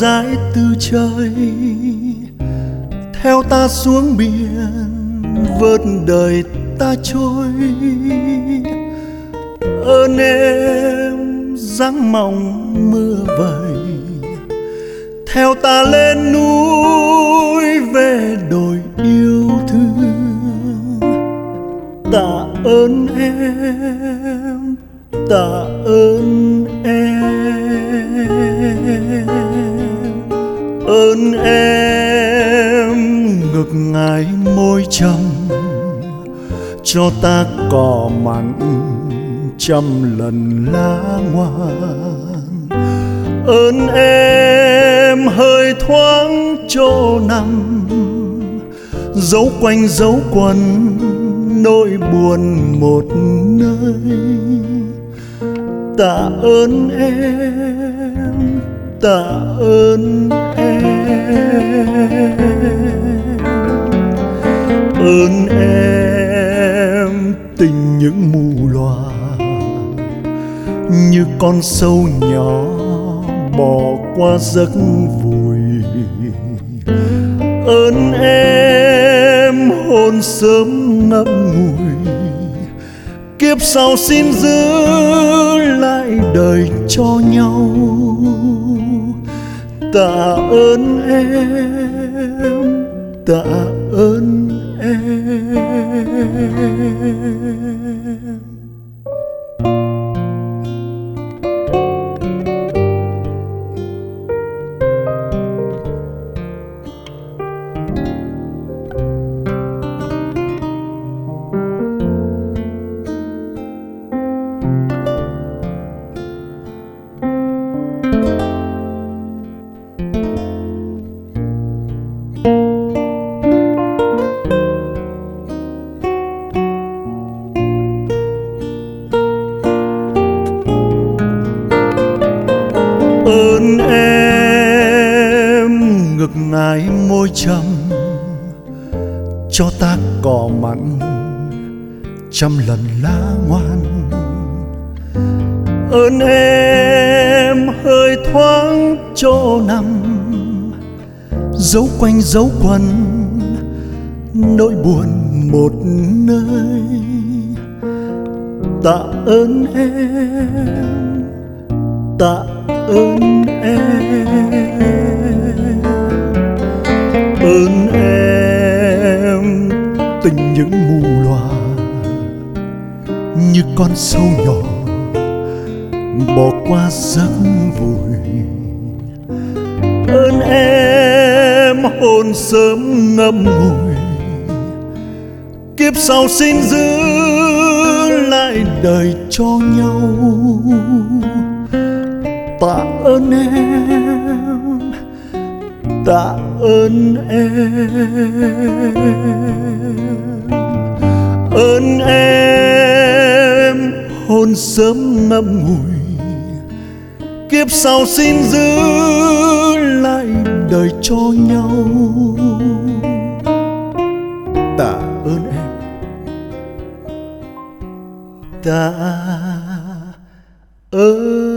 rãi từ trời, theo ta xuống biển vớt đời ta trôi. Ơn em dáng mỏng mưa vầy, theo ta lên núi về đồi yêu thương. Tạ ơn em, tạ ơn em, ơn em ngực ngài môi trầm, cho ta cỏ mặn trăm lần lá ngoan. Ơn em hơi thoáng chỗ nằm, dấu quanh dấu quần nỗi buồn một nơi. Tạ ơn em, tạ ơn em, ơn em tình những mù loà, như con sâu nhỏ bò qua giấc vùi. Ơn em hôn sớm ngậm ngùi, kiếp sau xin giữ lại đời cho nhau. Tạ ơn em, tạ ơn em. Ơn em ngực ngài môi trầm, cho ta cỏ mặn trăm lần lá ngoan. Ơn em hơi thoáng chỗ nằm, dấu quanh dấu quần nỗi buồn một nơi. Tạ ơn em, tạ ơn em, ơn em tình những mù loà, như con sâu nhỏ bỏ qua giấc vùi. Ơn em hồn sớm ngậm ngùi, kiếp sau xin giữ lại đời cho nhau. Tạ ơn em, tạ ơn em, ơn em hôn sớm ngậm ngùi, kiếp sau xin giữ lại đời cho nhau. Tạ ơn em, tạ ơn